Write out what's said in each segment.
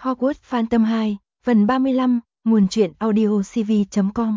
Hogwarts Phantom 2, phần 35, nguồn truyện audiocv.com.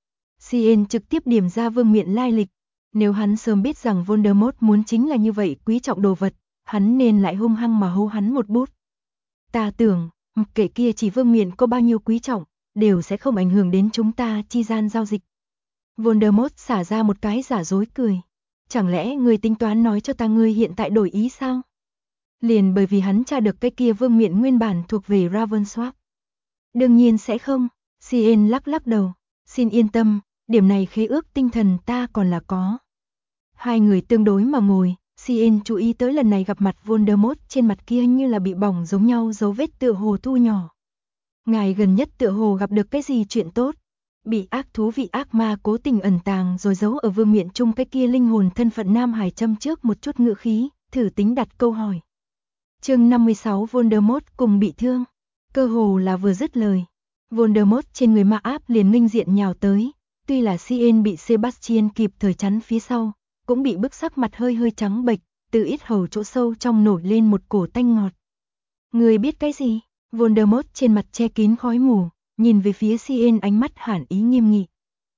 CN trực tiếp điểm ra Vương Miện lai lịch. Nếu hắn sớm biết rằng Voldemort muốn chính là như vậy quý trọng đồ vật, hắn nên lại hung hăng mà hô hắn một bút. Ta tưởng, mặc kệ kia chỉ Vương Miện có bao nhiêu quý trọng, đều sẽ không ảnh hưởng đến chúng ta chi gian giao dịch. Voldemort xả ra một cái giả dối cười. Chẳng lẽ ngươi tính toán nói cho ta ngươi hiện tại đổi ý sao? Liền bởi vì hắn tra được cái kia Vương Miện nguyên bản thuộc về Ravensworth. Đương nhiên sẽ không, CN lắc đầu, xin yên tâm, điểm này khế ước tinh thần ta còn là có. Hai người tương đối mà ngồi, CN chú ý tới lần này gặp mặt Voldemort trên mặt kia như là bị bỏng giống nhau dấu vết tựa hồ thu nhỏ. Ngài gần nhất tựa hồ gặp được cái gì chuyện tốt, bị ác thú vị ác ma cố tình ẩn tàng rồi giấu ở Vương Miện chung cái kia linh hồn thân phận Nam Hải châm trước một chút ngữ khí, thử tính đặt câu hỏi. Chương 56 Voldemort cùng bị thương. Cơ hồ là vừa dứt lời, Voldemort trên người ma áp liền nghênh diện nhào tới, tuy là CN bị Sebastian kịp thời chắn phía sau, cũng bị bức sắc mặt hơi trắng bệch, từ yết hầu chỗ sâu trong nổi lên một cổ tanh ngọt. Người biết cái gì? Voldemort trên mặt che kín khói mù, nhìn về phía CN ánh mắt hàn ý nghiêm nghị.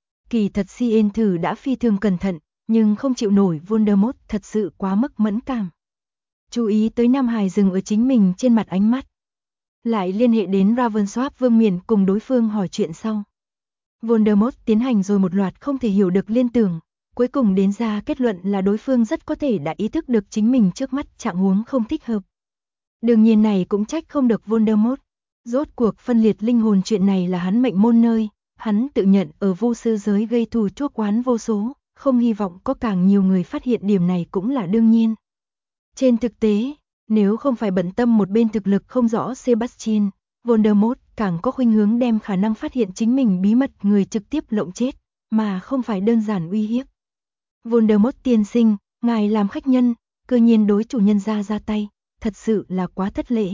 Kỳ thật CN thử đã phi thường cẩn thận, nhưng không chịu nổi Voldemort thật sự quá mức mẫn cảm. Chú ý tới Nam Hải dừng ở chính mình trên mặt ánh mắt. Lại liên hệ đến Ravensworth Vương Miện cùng đối phương hỏi chuyện sau. Voldemort tiến hành rồi một loạt không thể hiểu được liên tưởng, cuối cùng đến ra kết luận là đối phương rất có thể đã ý thức được chính mình trước mắt trạng huống không thích hợp. Đương nhiên này cũng trách không được Voldemort. Rốt cuộc phân liệt linh hồn chuyện này là hắn mệnh môn nơi, hắn tự nhận ở vô sư giới gây thù chuốc oán vô số, không hy vọng có càng nhiều người phát hiện điểm này cũng là đương nhiên. Trên thực tế, nếu không phải bận tâm một bên thực lực không rõ Sebastian, Voldemort càng có khuynh hướng đem khả năng phát hiện chính mình bí mật người trực tiếp lộng chết, mà không phải đơn giản uy hiếp. Voldemort tiên sinh, ngài làm khách nhân, cơ nhiên đối chủ nhân ra tay, thật sự là quá thất lễ.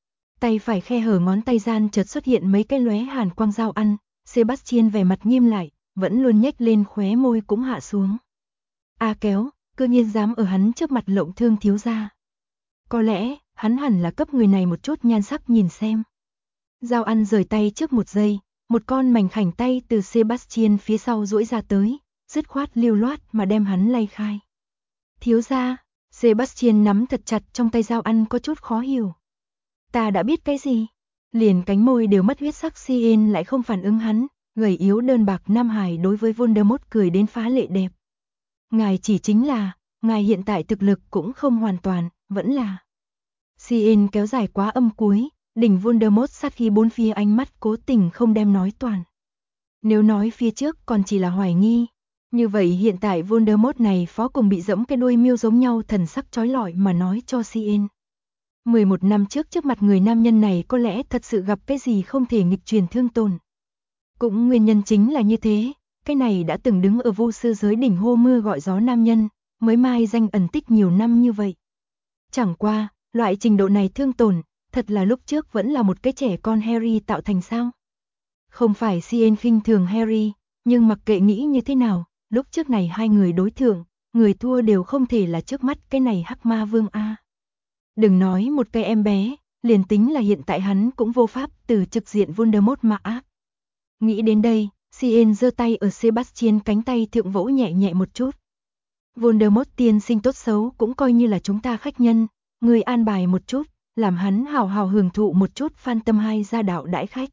Tay phải khe hở ngón tay gian chợt xuất hiện mấy cái lóe hàn quang dao ăn, Sebastian vẻ mặt nghiêm lại, vẫn luôn nhếch lên khóe môi cũng hạ xuống. A kéo, cơ nhiên dám ở hắn trước mặt lộng thương thiếu gia. Có lẽ, hắn hẳn là cấp người này một chút nhan sắc nhìn xem. Dao ăn rời tay trước một giây, một con mảnh khảnh tay từ Sebastian phía sau duỗi ra tới, dứt khoát lưu loát mà đem hắn lay khai. Thiếu gia, Sebastian nắm thật chặt trong tay dao ăn có chút khó hiểu. Ta đã biết cái gì? Liền cánh môi đều mất huyết sắc CN lại không phản ứng hắn, gầy yếu đơn bạc Nam Hải đối với Voldemort cười đến phá lệ đẹp. Ngài chỉ chính là, ngài hiện tại thực lực cũng không hoàn toàn, vẫn là. CN kéo dài quá âm cuối, đỉnh Voldemort sát khi bốn phía ánh mắt cố tình không đem nói toàn. Nếu nói phía trước còn chỉ là hoài nghi, như vậy hiện tại Voldemort này phó cùng bị dẫm cái đuôi miêu giống nhau thần sắc chói lọi mà nói cho CN. 11 năm trước mặt người nam nhân này có lẽ thật sự gặp cái gì không thể nghịch truyền thương tổn. Cũng nguyên nhân chính là như thế, cái này đã từng đứng ở vô sư giới đỉnh hô mưa gọi gió nam nhân, mới mai danh ẩn tích nhiều năm như vậy. Chẳng qua, loại trình độ này thương tổn, thật là lúc trước vẫn là một cái trẻ con Harry tạo thành sao? Không phải CN khinh thường Harry, nhưng mặc kệ nghĩ như thế nào, lúc trước này hai người đối thượng, người thua đều không thể là trước mắt cái này hắc ma vương A. Đừng nói một cái em bé, liền tính là hiện tại hắn cũng vô pháp từ trực diện Voldemort mà ác. Nghĩ đến đây, CN giơ tay ở Sebastian cánh tay thượng vỗ nhẹ nhẹ một chút. Voldemort tiên sinh tốt xấu cũng coi như là chúng ta khách nhân, người an bài một chút, làm hắn hào hào hưởng thụ một chút Phantom 2 gia đạo đãi khách.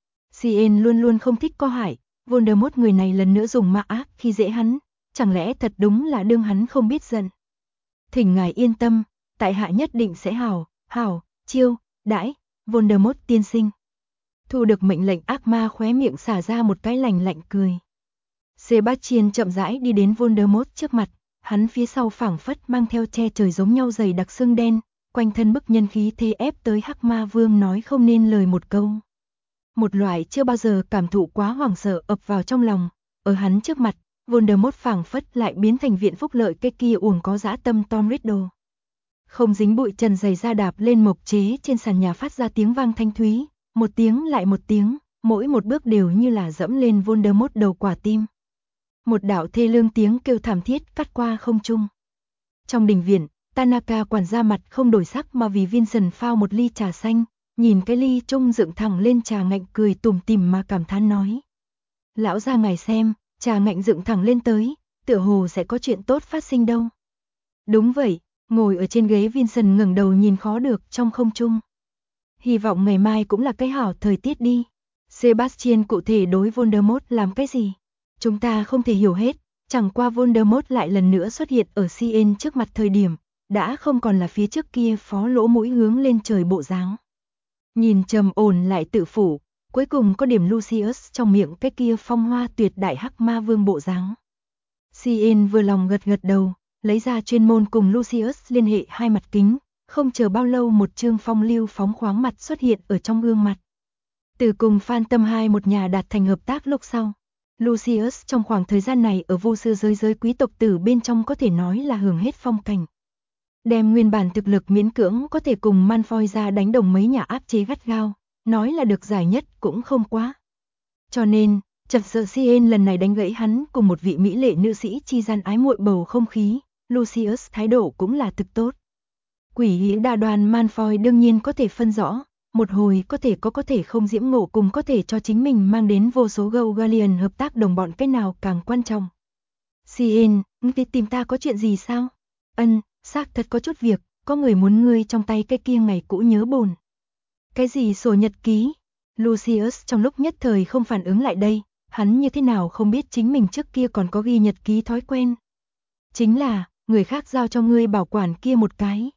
CN luôn luôn không thích có hại, Voldemort người này lần nữa dùng ma ác khi dễ hắn, chẳng lẽ thật đúng là đương hắn không biết giận. Thỉnh ngài yên tâm, tại hạ nhất định sẽ hảo, chiêu, đãi, Voldemort tiên sinh. Thu được mệnh lệnh ác ma khóe miệng xả ra một cái lạnh cười. Sebastian chậm rãi đi đến Voldemort trước mặt, hắn phía sau phảng phất mang theo che trời giống nhau dày đặc xương đen, quanh thân bức nhân khí thế ép tới hắc ma vương nói không nên lời một câu. Một loại chưa bao giờ cảm thụ quá hoảng sợ ập vào trong lòng, ở hắn trước mặt, Voldemort phảng phất lại biến thành viện phúc lợi cái kia uổng có dã tâm Tom Riddle. Không dính bụi trần giày da đạp lên mộc chế trên sàn nhà phát ra tiếng vang thanh thúy, một tiếng lại một tiếng, mỗi một bước đều như là dẫm lên Voldemort đầu quả tim. Một đạo thê lương tiếng kêu thảm thiết cắt qua không trung. Trong đình viện, Tanaka quản gia mặt không đổi sắc mà vì Vincent phao một ly trà xanh, nhìn cái ly trung dựng thẳng lên trà ngạnh cười tủm tỉm mà cảm thán nói. Lão gia ngài xem, trà ngạnh dựng thẳng lên tới, tựa hồ sẽ có chuyện tốt phát sinh đâu. Đúng vậy, ngồi ở trên ghế Vincent ngẩng đầu nhìn khó được trong không trung. Hy vọng ngày mai cũng là cái hảo thời tiết đi. Sebastian cụ thể đối Voldemort làm cái gì? Chúng ta không thể hiểu hết, chẳng qua Voldemort lại lần nữa xuất hiện ở CN trước mặt thời điểm, đã không còn là phía trước kia phó lỗ mũi hướng lên trời bộ dáng. Nhìn trầm ổn lại tự phủ, cuối cùng có điểm Lucius trong miệng cái kia phong hoa tuyệt đại hắc ma vương bộ dáng. CN vừa lòng gật gật đầu, lấy ra chuyên môn cùng Lucius liên hệ hai mặt kính, không chờ bao lâu một chương phong lưu phóng khoáng mặt xuất hiện ở trong gương mặt. Từ cùng Phantom 2 một nhà đạt thành hợp tác lúc sau, Lucius trong khoảng thời gian này ở vô sư giới quý tộc tử bên trong có thể nói là hưởng hết phong cảnh. Đem nguyên bản thực lực miễn cưỡng có thể cùng Malfoy ra đánh đồng mấy nhà áp chế gắt gao, nói là được giải nhất cũng không quá. Cho nên, chật sợ CN lần này đánh gãy hắn cùng một vị mỹ lệ nữ sĩ chi gian ái muội bầu không khí, Lucius thái độ cũng là thực tốt. Quỷ hĩ đa đoàn Malfoy đương nhiên có thể phân rõ, một hồi có thể không diễm ngộ cùng có thể cho chính mình mang đến vô số Gaugallian hợp tác đồng bọn cái nào càng quan trọng. CN, ngươi tìm ta có chuyện gì sao? Ân, xác thật có chút việc, có người muốn ngươi trong tay cái kia ngày cũ nhớ bồn. Cái gì sổ nhật ký? Lucius trong lúc nhất thời không phản ứng lại đây, hắn như thế nào không biết chính mình trước kia còn có ghi nhật ký thói quen. Chính là, người khác giao cho ngươi bảo quản kia một cái.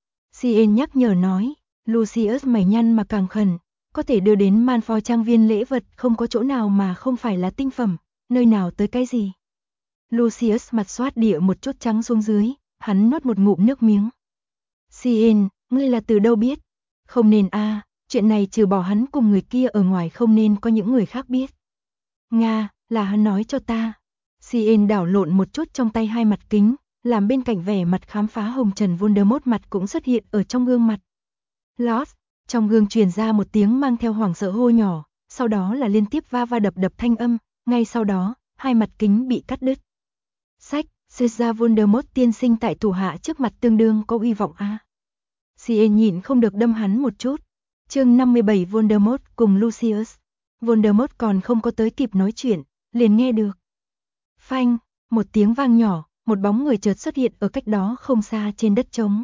CN nhắc nhở nói, Lucius mày nhăn mà càng khẩn, có thể đưa đến Malfoy trang viên lễ vật không có chỗ nào mà không phải là tinh phẩm, nơi nào tới cái gì. Lucius mặt xoát địa một chút trắng xuống dưới, hắn nuốt một ngụm nước miếng. CN, ngươi là từ đâu biết? Không nên chuyện này trừ bỏ hắn cùng người kia ở ngoài không nên có những người khác biết. Nga, là hắn nói cho ta. CN đảo lộn một chút trong tay hai mặt kính, làm bên cạnh vẻ mặt khám phá hồng trần Voldemort mặt cũng xuất hiện ở trong gương mặt. Lót, trong gương truyền ra một tiếng mang theo hoảng sợ hô nhỏ, sau đó là liên tiếp va va đập đập thanh âm, ngay sau đó, hai mặt kính bị cắt đứt. Sách, xét ra Voldemort tiên sinh tại thủ hạ trước mặt tương đương có uy vọng CN nhịn không được đâm hắn một chút. Chương 57 Voldemort cùng Lucius. Voldemort còn không có tới kịp nói chuyện, liền nghe được. Phanh, một tiếng vang nhỏ, một bóng người chợt xuất hiện ở cách đó không xa trên đất trống.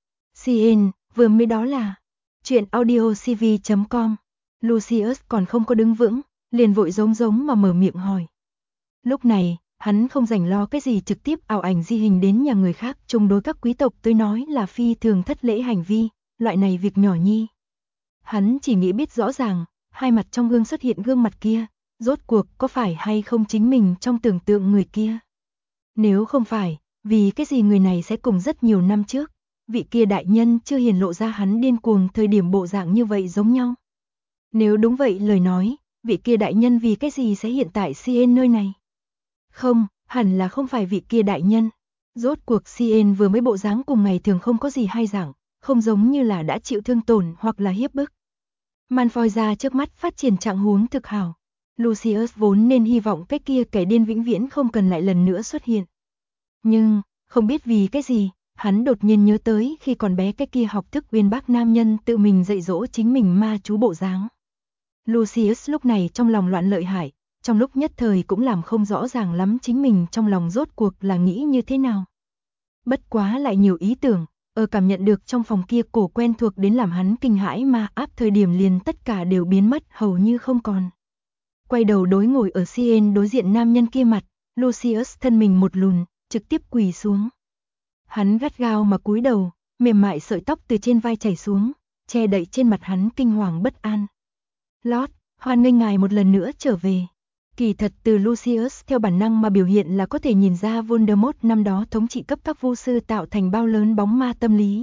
CN, vừa mới đó là chuyện audiocv.com. Lucius còn không có đứng vững, liền vội giống mà mở miệng hỏi. Lúc này, hắn không rảnh lo cái gì trực tiếp ảo ảnh di hình đến nhà người khác chung đối các quý tộc tôi nói là phi thường thất lễ hành vi, loại này việc nhỏ nhi. Hắn chỉ nghĩ biết rõ ràng, hai mặt trong gương xuất hiện gương mặt kia, rốt cuộc có phải hay không chính mình trong tưởng tượng người kia. Nếu không phải, vì cái gì người này sẽ cùng rất nhiều năm trước, vị kia đại nhân chưa hiển lộ ra hắn điên cuồng thời điểm bộ dạng như vậy giống nhau. Nếu đúng vậy lời nói, vị kia đại nhân vì cái gì sẽ hiện tại CN nơi này? Không, hẳn là không phải vị kia đại nhân. Rốt cuộc CN vừa mới bộ dáng cùng ngày thường không có gì hay dạng, không giống như là đã chịu thương tổn hoặc là hiếp bức. Malfoy ra trước mắt phát triển trạng huống thực hảo. Lucius vốn nên hy vọng cái kia kẻ điên vĩnh viễn không cần lại lần nữa xuất hiện. Nhưng, không biết vì cái gì, hắn đột nhiên nhớ tới khi còn bé cái kia học thức uyên bác nam nhân tự mình dạy dỗ chính mình ma chú bộ dáng. Lucius lúc này trong lòng loạn lợi hại, trong lúc nhất thời cũng làm không rõ ràng lắm chính mình trong lòng rốt cuộc là nghĩ như thế nào. Bất quá lại nhiều ý tưởng, ở cảm nhận được trong phòng kia cổ quen thuộc đến làm hắn kinh hãi mà áp thời điểm liền tất cả đều biến mất hầu như không còn. Quay đầu đối ngồi ở CN đối diện nam nhân kia mặt, Lucius thân mình một lùn, trực tiếp quỳ xuống. Hắn gắt gao mà cúi đầu, mềm mại sợi tóc từ trên vai chảy xuống, che đậy trên mặt hắn kinh hoàng bất an. Lord, hoan nghênh ngài một lần nữa trở về. Kỳ thật từ Lucius theo bản năng mà biểu hiện là có thể nhìn ra Voldemort năm đó thống trị cấp các vu sư tạo thành bao lớn bóng ma tâm lý.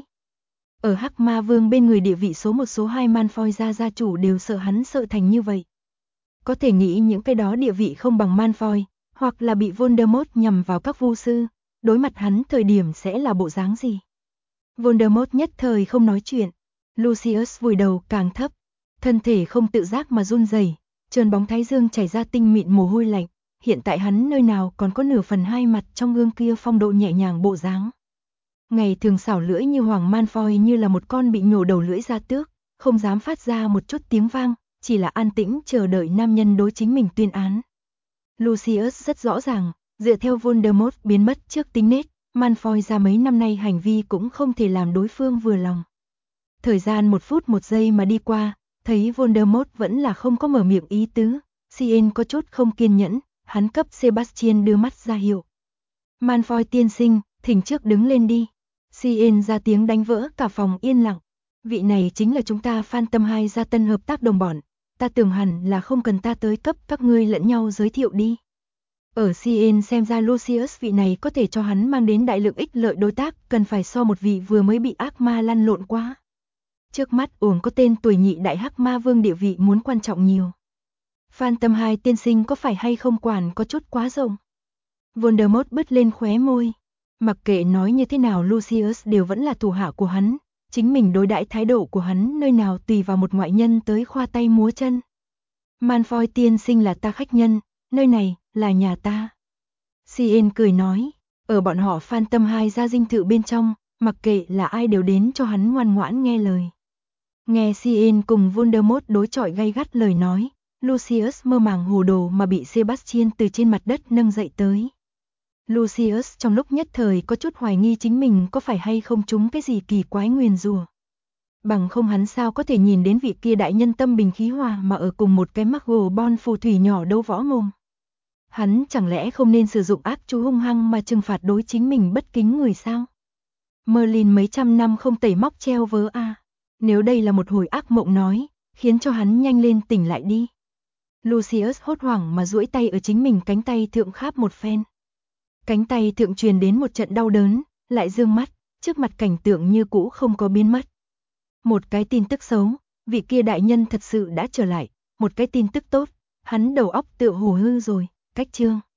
Ở Hắc Ma Vương bên người địa vị số 1 số 2 Malfoy gia chủ đều sợ hắn sợ thành như vậy. Có thể nghĩ những cái đó địa vị không bằng Malfoy, hoặc là bị Voldemort nhằm vào các vu sư, đối mặt hắn thời điểm sẽ là bộ dáng gì. Voldemort nhất thời không nói chuyện, Lucius vùi đầu càng thấp, thân thể không tự giác mà run rẩy, trơn bóng thái dương chảy ra tinh mịn mồ hôi lạnh, hiện tại hắn nơi nào còn có nửa phần hai mặt trong gương kia phong độ nhẹ nhàng bộ dáng. Ngày thường xảo lưỡi như Hoàng Malfoy như là một con bị nhổ đầu lưỡi ra tước, không dám phát ra một chút tiếng vang, chỉ là an tĩnh chờ đợi nam nhân đối chính mình tuyên án. Lucius rất rõ ràng, dựa theo Voldemort biến mất trước tính nết, Malfoy ra mấy năm nay hành vi cũng không thể làm đối phương vừa lòng. Thời gian 1 phút 1 giây mà đi qua, thấy Voldemort vẫn là không có mở miệng ý tứ, Cien có chút không kiên nhẫn, hắn cấp Sebastian đưa mắt ra hiệu. Malfoy tiên sinh, thỉnh trước đứng lên đi. Cien ra tiếng đánh vỡ cả phòng yên lặng. Vị này chính là chúng ta Phantom 2 gia tân hợp tác đồng bọn, ta tưởng hẳn là không cần ta tới cấp các ngươi lẫn nhau giới thiệu đi. Ở Cien xem ra Lucius vị này có thể cho hắn mang đến đại lượng ích lợi đối tác, cần phải so một vị vừa mới bị ác ma lăn lộn quá. Trước mắt uổng có tên tuổi nhị đại hắc ma vương địa vị muốn quan trọng nhiều. Phantom 2 tiên sinh có phải hay không quản có chút quá rộng. Voldemort bứt lên khóe môi. Mặc kệ nói như thế nào Lucius đều vẫn là thủ hạ của hắn, chính mình đối đãi thái độ của hắn nơi nào tùy vào một ngoại nhân tới khoa tay múa chân. Malfoy tiên sinh là ta khách nhân, nơi này là nhà ta. Cien cười nói, ở bọn họ Phantom 2 gia dinh thự bên trong, mặc kệ là ai đều đến cho hắn ngoan ngoãn nghe lời. Nghe Cien cùng Voldemort đối chọi gay gắt lời nói, Lucius mơ màng hồ đồ mà bị Sebastian từ trên mặt đất nâng dậy tới. Lucius trong lúc nhất thời có chút hoài nghi chính mình có phải hay không trúng cái gì kỳ quái nguyền rủa. Bằng không hắn sao có thể nhìn đến vị kia đại nhân tâm bình khí hòa mà ở cùng một cái Muggle phù thủy nhỏ đâu võ mồm. Hắn chẳng lẽ không nên sử dụng ác chú hung hăng mà trừng phạt đối chính mình bất kính người sao? Merlin mấy trăm năm không tẩy móc treo vớ a. Nếu đây là một hồi ác mộng nói, khiến cho hắn nhanh lên tỉnh lại đi. Lucius hốt hoảng mà duỗi tay ở chính mình cánh tay thượng kháp một phen. Cánh tay thượng truyền đến một trận đau đớn, lại dương mắt, trước mặt cảnh tượng như cũ không có biến mất. Một cái tin tức xấu, vị kia đại nhân thật sự đã trở lại, một cái tin tức tốt, hắn đầu óc tựa hồ hư rồi, cách chương.